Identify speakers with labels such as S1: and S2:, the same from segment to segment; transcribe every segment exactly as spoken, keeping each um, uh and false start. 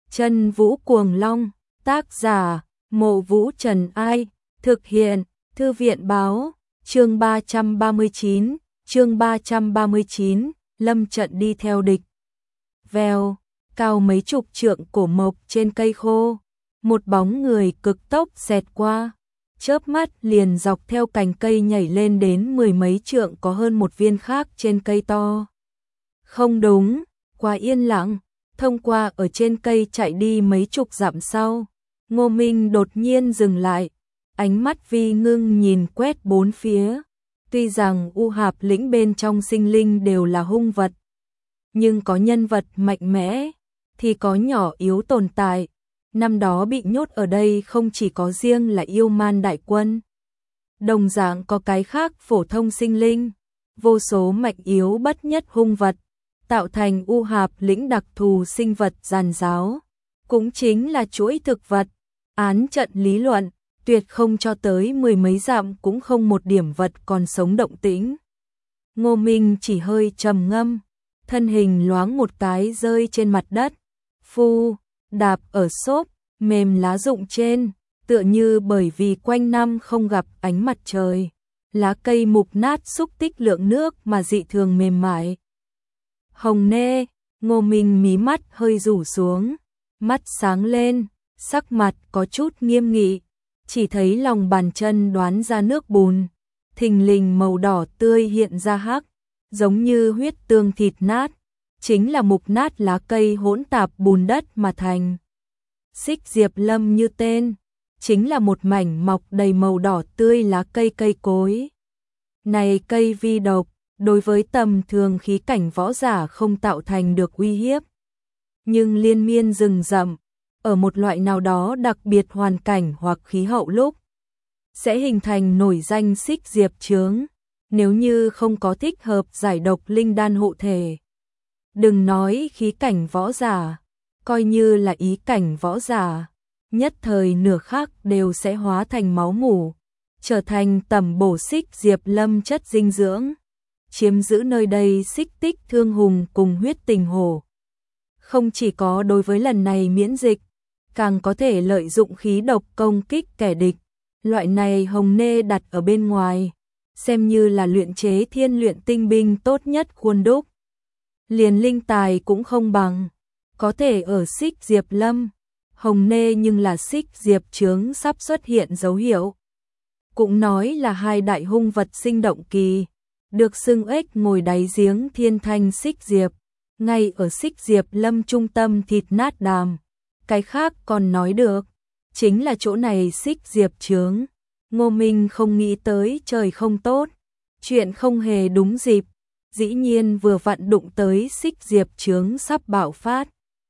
S1: Chân Vũ Cuồng Long, tác giả, Mộ Vũ Trần Ai, thực hiện, Thư viện Báo, chương ba trăm ba mươi chín, chương ba trăm ba mươi chín, lâm trận đi theo địch. Vèo, cao mấy chục trượng cổ mộc trên cây khô, một bóng người cực tốc xẹt qua, chớp mắt liền dọc theo cành cây nhảy lên đến mười mấy trượng, có hơn một viên khác trên cây to. Không đúng, quá yên lặng, thông qua ở trên cây chạy đi mấy chục dặm sau, Ngô Minh đột nhiên dừng lại, ánh mắt vi ngưng nhìn quét bốn phía. Tuy rằng U Hạp lĩnh bên trong sinh linh đều là hung vật, nhưng có nhân vật mạnh mẽ, thì có nhỏ yếu tồn tại. Năm đó bị nhốt ở đây không chỉ có riêng là yêu man đại quân, đồng dạng có cái khác phổ thông sinh linh, vô số mạnh yếu bất nhất hung vật, tạo thành U Hạp lĩnh đặc thù sinh vật giàn giáo, cũng chính là chuỗi thực vật, án trận lý luận, tuyệt không cho tới mười mấy dặm cũng không một điểm vật còn sống động tĩnh. Ngô Minh chỉ hơi trầm ngâm, thân hình loáng một cái rơi trên mặt đất, phu, đạp ở xốp, mềm lá rụng trên, tựa như bởi vì quanh năm không gặp ánh mặt trời, lá cây mục nát xúc tích lượng nước mà dị thường mềm mại. Hồng nê, Ngô Minh mí mắt hơi rủ xuống, mắt sáng lên, sắc mặt có chút nghiêm nghị, chỉ thấy lòng bàn chân đoán ra nước bùn, thình lình màu đỏ tươi hiện ra hắc, giống như huyết tương thịt nát, chính là mục nát lá cây hỗn tạp bùn đất mà thành. Xích Diệp Lâm như tên, chính là một mảnh mọc đầy màu đỏ tươi lá cây cây cối. Này cây vi độc, đối với tầm thường khí cảnh võ giả không tạo thành được uy hiếp. Nhưng liên miên rừng rậm, ở một loại nào đó đặc biệt hoàn cảnh hoặc khí hậu lúc, sẽ hình thành nổi danh xích diệp chướng, nếu như không có thích hợp giải độc linh đan hộ thể. Đừng nói khí cảnh võ giả, coi như là ý cảnh võ giả, nhất thời nửa khắc đều sẽ hóa thành máu mủ, trở thành tầm bổ xích diệp lâm chất dinh dưỡng, chiếm giữ nơi đây xích tích thương hùng cùng huyết tình hổ. Không chỉ có đối với lần này miễn dịch, càng có thể lợi dụng khí độc công kích kẻ địch. Loại này hồng nê đặt ở bên ngoài, xem như là luyện chế thiên luyện tinh binh tốt nhất khuôn đúc. Liền linh tài cũng không bằng, có thể ở xích diệp lâm, hồng nê nhưng là xích diệp chướng sắp xuất hiện dấu hiệu. Cũng nói là hai đại hung vật sinh động kỳ, được xưng ếch ngồi đáy giếng thiên thanh xích diệp, ngay ở xích diệp lâm trung tâm thịt nát đàm. Cái khác còn nói được, chính là chỗ này xích diệp chướng. Ngô Minh không nghĩ tới trời không tốt, chuyện không hề đúng dịp, dĩ nhiên vừa vặn đụng tới xích diệp chướng sắp bạo phát.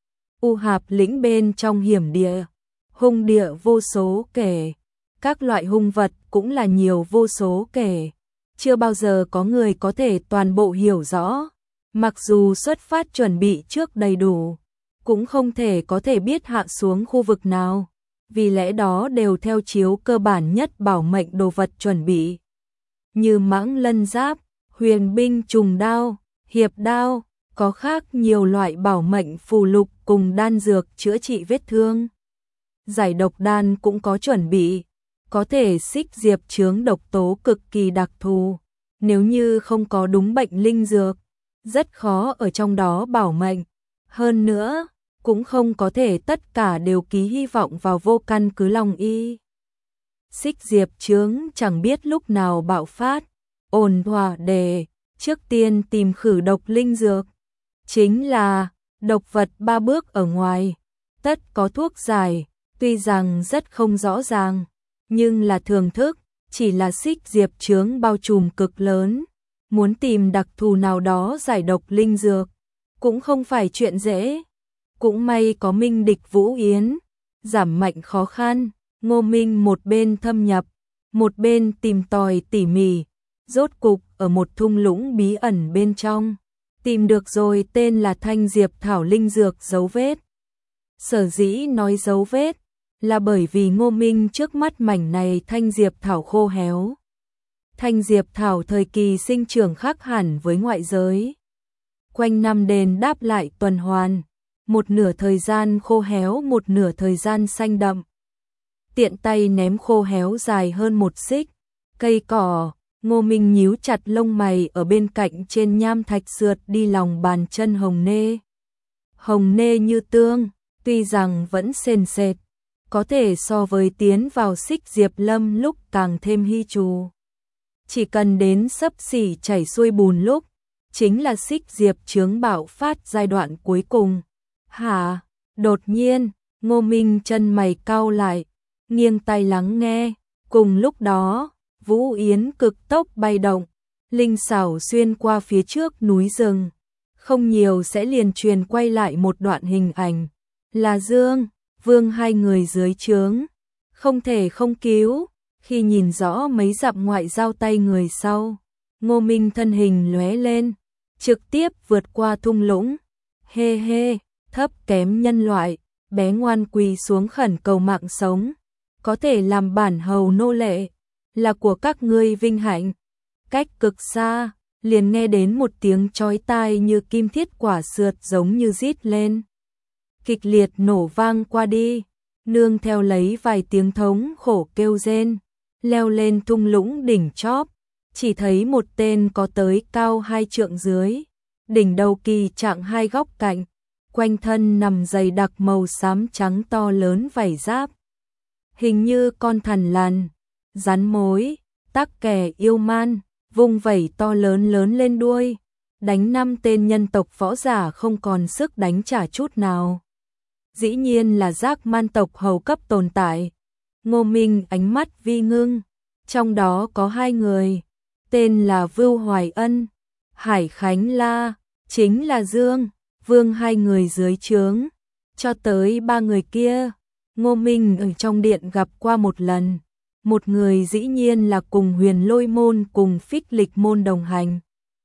S1: U Hạp lĩnh bên trong hiểm địa, hung địa vô số kể, các loại hung vật cũng là nhiều vô số kể, chưa bao giờ có người có thể toàn bộ hiểu rõ, mặc dù xuất phát chuẩn bị trước đầy đủ, cũng không thể có thể biết hạ xuống khu vực nào, vì lẽ đó đều theo chiếu cơ bản nhất bảo mệnh đồ vật chuẩn bị, như mãng lân giáp, huyền binh trùng đao, hiệp đao, có khác nhiều loại bảo mệnh phù lục cùng đan dược chữa trị vết thương. Giải độc đan cũng có chuẩn bị, có thể xích diệp chướng độc tố cực kỳ đặc thù, nếu như không có đúng bệnh linh dược, rất khó ở trong đó bảo mệnh. Hơn nữa, cũng không có thể tất cả đều ký hy vọng vào vô căn cứ lòng y. Xích diệp chướng chẳng biết lúc nào bạo phát, ổn thỏa đề, trước tiên tìm khử độc linh dược. Chính là, độc vật ba bước ở ngoài, tất có thuốc giải, tuy rằng rất không rõ ràng, nhưng là thường thức, chỉ là xích diệp chướng bao trùm cực lớn. Muốn tìm đặc thù nào đó giải độc linh dược, cũng không phải chuyện dễ. Cũng may có Minh Địch Vũ Yến, giảm mạnh khó khăn, Ngô Minh một bên thâm nhập, một bên tìm tòi tỉ mỉ, rốt cục ở một thung lũng bí ẩn bên trong, tìm được rồi tên là Thanh Diệp Thảo linh dược dấu vết. Sở dĩ nói dấu vết, là bởi vì Ngô Minh trước mắt mảnh này Thanh Diệp Thảo khô héo. Thanh Diệp Thảo thời kỳ sinh trưởng khác hẳn với ngoại giới. Quanh năm đền đáp lại tuần hoàn. một nửa thời gian khô héo một nửa thời gian xanh đậm. Tiện tay ném khô héo dài hơn một xích, cây cỏ, Ngô Minh nhíu chặt lông mày ở bên cạnh trên nham thạch sượt đi lòng bàn chân Hồng Nê. Hồng Nê như tương, tuy rằng vẫn sền sệt, có thể so với tiến vào xích Diệp Lâm lúc càng thêm hy trù. Chỉ cần đến xấp xỉ chảy xuôi bùn lúc, chính là xích Diệp chướng bạo phát giai đoạn cuối cùng. Hả? Đột nhiên, Ngô Minh chân mày cau lại, nghiêng tai lắng nghe, cùng lúc đó, Vũ Yến cực tốc bay động, linh xảo xuyên qua phía trước núi rừng, không nhiều sẽ liền truyền quay lại một đoạn hình ảnh, là Dương, Vương hai người dưới trướng, không thể không cứu, khi nhìn rõ mấy dặm ngoại giao tay người sau, Ngô Minh thân hình lóe lên, trực tiếp vượt qua thung lũng, hê hê, thấp kém nhân loại, bé ngoan quỳ xuống khẩn cầu mạng sống, có thể làm bản hầu nô lệ, là của các ngươi vinh hạnh. Cách cực xa, liền nghe đến một tiếng chói tai như kim thiết quả sượt giống như rít lên. Kịch liệt nổ vang qua đi, nương theo lấy vài tiếng thống khổ kêu rên, leo lên thung lũng đỉnh chóp, chỉ thấy một tên có tới cao hai trượng dưới, đỉnh đầu kỳ trạng hai góc cạnh, quanh thân nằm dày đặc màu xám trắng to lớn vảy giáp. Hình như con thằn lằn, rắn mối, tắc kè yêu man, vung vẩy to lớn lớn lên đuôi, đánh năm tên nhân tộc võ giả không còn sức đánh trả chút nào. Dĩ nhiên là giác man tộc hầu cấp tồn tại. Ngô Minh ánh mắt vi ngưng, trong đó có hai người, tên là Vưu Hoài Ân, Hải Khánh La, chính là Dương, Vương hai người dưới trướng, cho tới ba người kia, Ngô Minh ở trong điện gặp qua một lần. Một người dĩ nhiên là cùng Huyền Lôi môn cùng Phích Lịch môn đồng hành.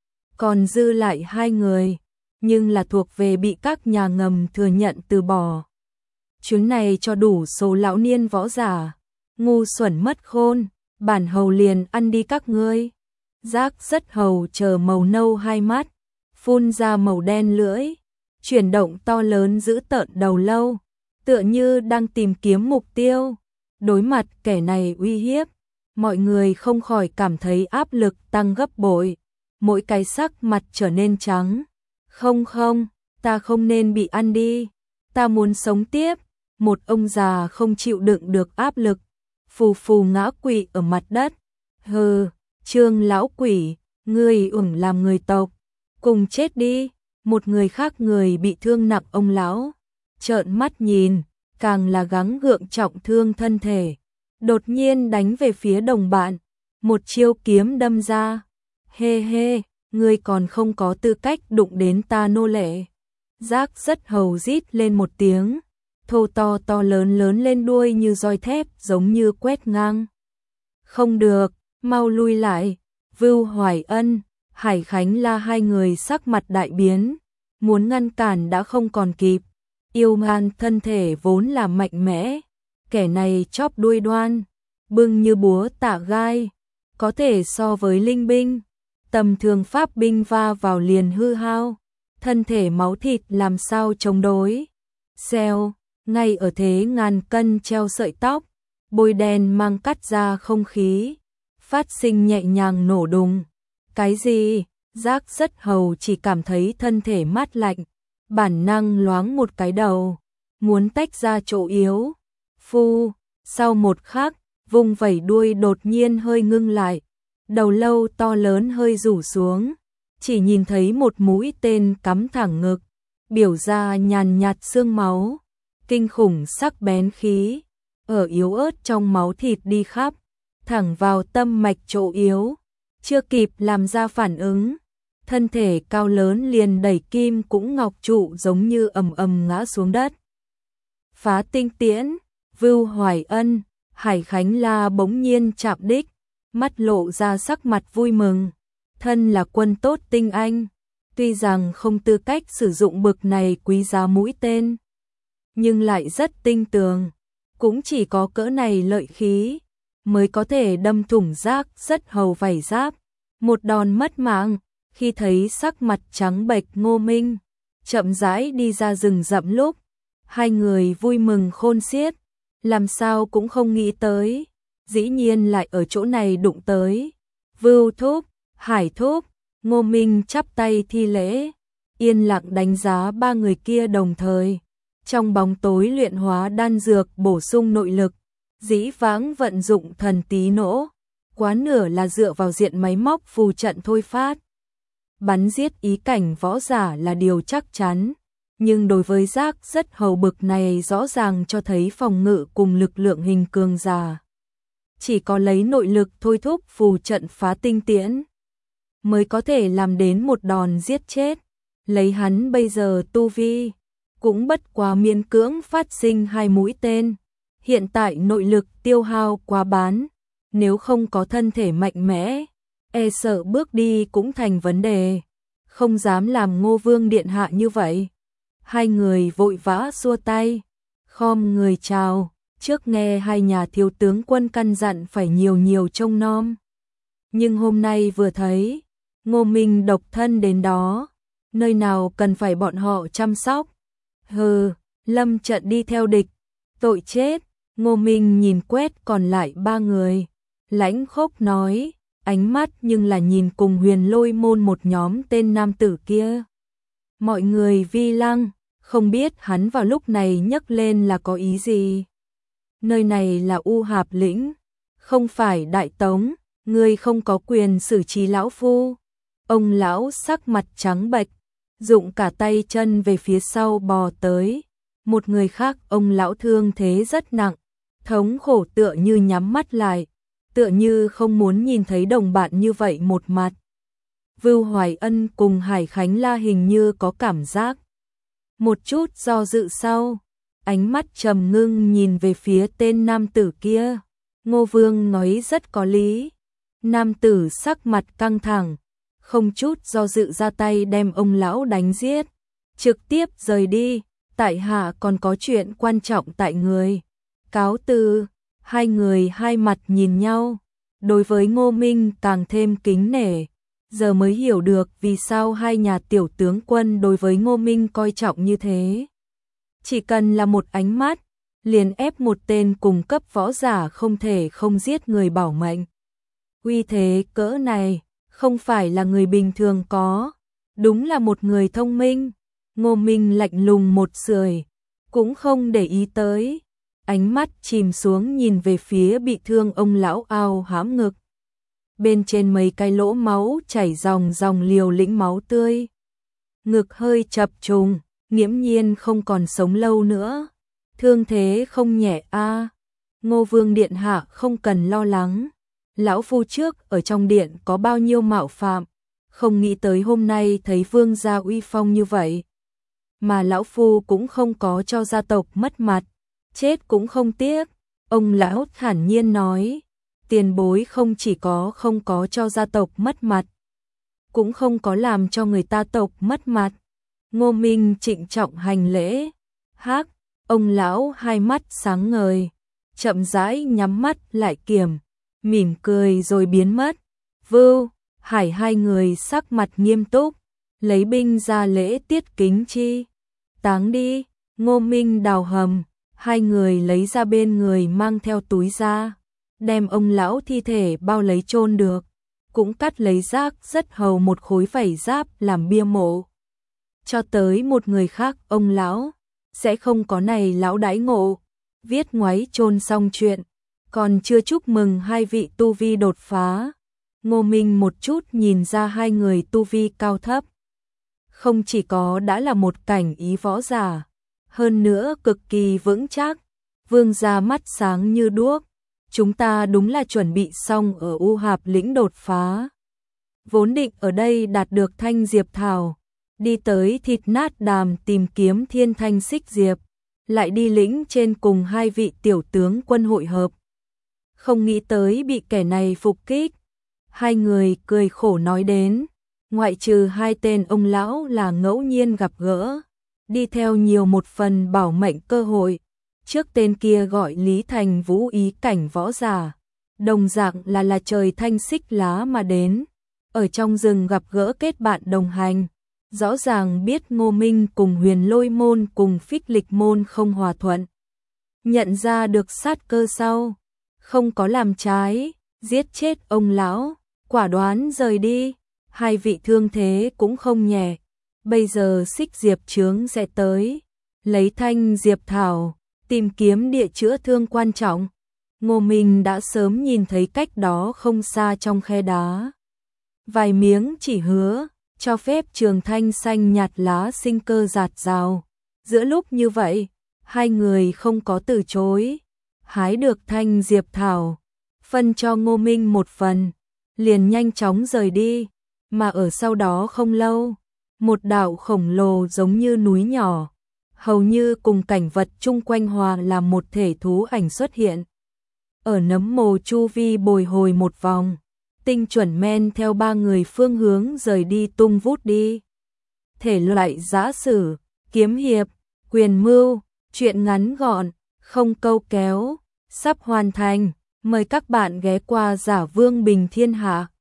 S1: Còn dư lại hai người, nhưng là thuộc về bị các nhà ngầm thừa nhận từ bỏ. Chuyến này cho đủ số lão niên võ giả, ngu xuẩn mất khôn, bản hầu liền ăn đi các ngươi. Giác rất hầu chờ màu nâu hai mắt, phun ra màu đen lưỡi, chuyển động to lớn giữ tợn đầu lâu, tựa như đang tìm kiếm mục tiêu. Đối mặt kẻ này uy hiếp, mọi người không khỏi cảm thấy áp lực tăng gấp bội, mỗi cái sắc mặt trở nên trắng. Không không, ta không nên bị ăn đi, ta muốn sống tiếp. Một ông già không chịu đựng được áp lực, phù phù ngã quỵ ở mặt đất. Hừ, Trương lão quỷ, ngươi ủng làm người tộc, cùng chết đi. Một người khác người bị thương nặng ông lão, trợn mắt nhìn, càng là gắng gượng trọng thương thân thể, đột nhiên đánh về phía đồng bạn, một chiêu kiếm đâm ra. Hê hê, ngươi còn không có tư cách đụng đến ta nô lệ. Giác rất hầu rít lên một tiếng, thô to to lớn lớn lên đuôi như roi thép giống như quét ngang. Không được, mau lui lại. Vưu Hoài Ân, Hải Khánh La hai người sắc mặt đại biến, muốn ngăn cản đã không còn kịp. Yêu man thân thể vốn là mạnh mẽ, kẻ này chóp đuôi đoan, bưng như búa tạ gai, có thể so với linh binh, tầm thường pháp binh va vào liền hư hao, thân thể máu thịt làm sao chống đối. Xèo, ngay ở thế ngàn cân treo sợi tóc, bôi đen mang cắt ra không khí, phát sinh nhẹ nhàng nổ đùng. Cái gì? Giác rất hầu chỉ cảm thấy thân thể mát lạnh, bản năng loáng một cái đầu, muốn tách ra chỗ yếu. Phu, sau một khắc, vung vẩy đuôi đột nhiên hơi ngưng lại, đầu lâu to lớn hơi rủ xuống, chỉ nhìn thấy một mũi tên cắm thẳng ngực, biểu ra nhàn nhạt xương máu, kinh khủng sắc bén khí, ở yếu ớt trong máu thịt đi khắp, thẳng vào tâm mạch chỗ yếu, chưa kịp làm ra phản ứng. Thân thể cao lớn liền đẩy kim cũng ngọc trụ giống như ầm ầm ngã xuống đất. Phá tinh tiễn, Vưu Hoài Ân, Hải Khánh La bỗng nhiên chạm đích, mắt lộ ra sắc mặt vui mừng. Thân là quân tốt tinh anh, tuy rằng không tư cách sử dụng bực này quý giá mũi tên, nhưng lại rất tinh tường, cũng chỉ có cỡ này lợi khí mới có thể đâm thủng Giác rất hầu vảy giáp, một đòn mất mạng. Khi thấy sắc mặt trắng bệch Ngô Minh, chậm rãi đi ra rừng rậm lúc, hai người vui mừng khôn xiết, làm sao cũng không nghĩ tới, dĩ nhiên lại ở chỗ này đụng tới. Vưu Thúc, Hải Thúc, Ngô Minh chắp tay thi lễ, yên lặng đánh giá ba người kia đồng thời. Trong bóng tối luyện hóa đan dược bổ sung nội lực, dĩ vãng vận dụng thần tí nỗ, quá nửa là dựa vào diện máy móc phù trận thôi phát. Bắn giết ý cảnh võ giả là điều chắc chắn, nhưng đối với Giác rất hầu bực này rõ ràng cho thấy phòng ngự cùng lực lượng hình cường giả. Chỉ có lấy nội lực thôi thúc phù trận phá tinh tiễn, mới có thể làm đến một đòn giết chết. Lấy hắn bây giờ tu vi, cũng bất quá miễn cưỡng phát sinh hai mũi tên. Hiện tại nội lực tiêu hao quá bán, nếu không có thân thể mạnh mẽ, e sợ bước đi cũng thành vấn đề. Không dám làm Ngô Vương điện hạ như vậy. Hai người vội vã xua tay, khom người chào, trước nghe hai nhà thiếu tướng quân căn dặn phải nhiều nhiều trông nom. Nhưng hôm nay vừa thấy, Ngô Minh độc thân đến đó, nơi nào cần phải bọn họ chăm sóc. Hừ, lâm trận đi theo địch, tội chết. Ngô Minh nhìn quét còn lại ba người, lãnh khốc nói, ánh mắt nhưng là nhìn cùng Huyền Lôi môn một nhóm tên nam tử kia. Mọi người vi lăng, không biết hắn vào lúc này nhấc lên là có ý gì. Nơi này là U Hạp lĩnh, không phải Đại Tống, ngươi không có quyền xử trí lão phu. Ông lão sắc mặt trắng bệch, dụng cả tay chân về phía sau bò tới. Một người khác ông lão thương thế rất nặng, thống khổ tựa như nhắm mắt lại, tựa như không muốn nhìn thấy đồng bạn như vậy một mặt. Vưu Hoài Ân cùng Hải Khánh La hình như có cảm giác. Một chút do dự sau, ánh mắt trầm ngưng nhìn về phía tên nam tử kia. Ngô Vương nói rất có lý. Nam tử sắc mặt căng thẳng, không chút do dự ra tay đem ông lão đánh giết, trực tiếp rời đi. Tại hạ còn có chuyện quan trọng tại người. Cáo từ. Hai người hai mặt nhìn nhau, đối với Ngô Minh càng thêm kính nể. Giờ mới hiểu được vì sao hai nhà tiểu tướng quân đối với Ngô Minh coi trọng như thế. Chỉ cần là một ánh mắt, liền ép một tên cùng cấp võ giả không thể không giết người bảo mệnh. Uy thế cỡ này, không phải là người bình thường có, đúng là một người thông minh. Ngô Minh lạnh lùng một sưởi, cũng không để ý tới, ánh mắt chìm xuống nhìn về phía bị thương ông lão ao hãm ngực. Bên trên mấy cái lỗ máu chảy dòng dòng liều lĩnh máu tươi. Ngực hơi chập trùng, nghiễm nhiên không còn sống lâu nữa. Thương thế không nhẹ a. Ngô Vương điện hạ không cần lo lắng. Lão phu trước ở trong điện có bao nhiêu mạo phạm, không nghĩ tới hôm nay thấy vương gia uy phong như vậy. Mà lão phu cũng không có cho gia tộc mất mặt, chết cũng không tiếc. Ông lão thản nhiên nói, tiền bối không chỉ có không có cho gia tộc mất mặt, cũng không có làm cho người ta tộc mất mặt. Ngô Minh trịnh trọng hành lễ. Hắc, ông lão hai mắt sáng ngời, chậm rãi nhắm mắt lại kiềm, mỉm cười rồi biến mất. Vưu, Hải hai người sắc mặt nghiêm túc, lấy binh ra lễ tiết kính chi. Táng đi. Ngô Minh đào hầm, hai người lấy ra bên người mang theo túi ra, đem ông lão thi thể bao lấy chôn được, cũng cắt lấy rác rất hầu một khối vảy giáp làm bia mộ. Cho tới một người khác ông lão, sẽ không có này lão đãi ngộ, viết ngoáy chôn xong chuyện, còn chưa chúc mừng hai vị tu vi đột phá. Ngô Minh một chút nhìn ra hai người tu vi cao thấp, không chỉ có đã là một cảnh ý võ giả, hơn nữa cực kỳ vững chắc. Vương gia mắt sáng như đuốc, chúng ta đúng là chuẩn bị xong ở U Hạp lĩnh đột phá. Vốn định ở đây đạt được thanh diệp thảo, đi tới thịt nát đàm tìm kiếm thiên thanh xích diệp, lại đi lĩnh trên cùng hai vị tiểu tướng quân hội hợp. Không nghĩ tới bị kẻ này phục kích. Hai người cười khổ nói đến, ngoại trừ hai tên ông lão là ngẫu nhiên gặp gỡ, đi theo nhiều một phần bảo mệnh cơ hội. Trước tên kia gọi Lý Thành Vũ ý cảnh võ giả, đồng dạng là là trời thanh xích lá mà đến, ở trong rừng gặp gỡ kết bạn đồng hành, rõ ràng biết Ngô Minh cùng Huyền Lôi môn cùng Phích Lịch môn không hòa thuận. Nhận ra được sát cơ sau, không có làm trái, giết chết ông lão, quả đoán rời đi, hai vị thương thế cũng không nhẹ, bây giờ Xích Diệp chướng sẽ tới, lấy thanh diệp thảo, tìm kiếm địa chữa thương quan trọng. Ngô Minh đã sớm nhìn thấy cách đó không xa trong khe đá. Vài miếng chỉ hứa, cho phép trường thanh xanh nhạt lá sinh cơ rạt rào. Giữa lúc như vậy, hai người không có từ chối, hái được thanh diệp thảo, phân cho Ngô Minh một phần, liền nhanh chóng rời đi, mà ở sau đó không lâu, một đạo khổng lồ giống như núi nhỏ, hầu như cùng cảnh vật chung quanh hòa là một thể thú ảnh xuất hiện. Ở nấm mồ chu vi bồi hồi một vòng, tinh chuẩn men theo ba người phương hướng rời đi tung vút đi. Thể loại giã sử, kiếm hiệp, quyền mưu, truyện ngắn gọn, không câu kéo, sắp hoàn thành, mời các bạn ghé qua Giả Vương Bình Thiên Hạ.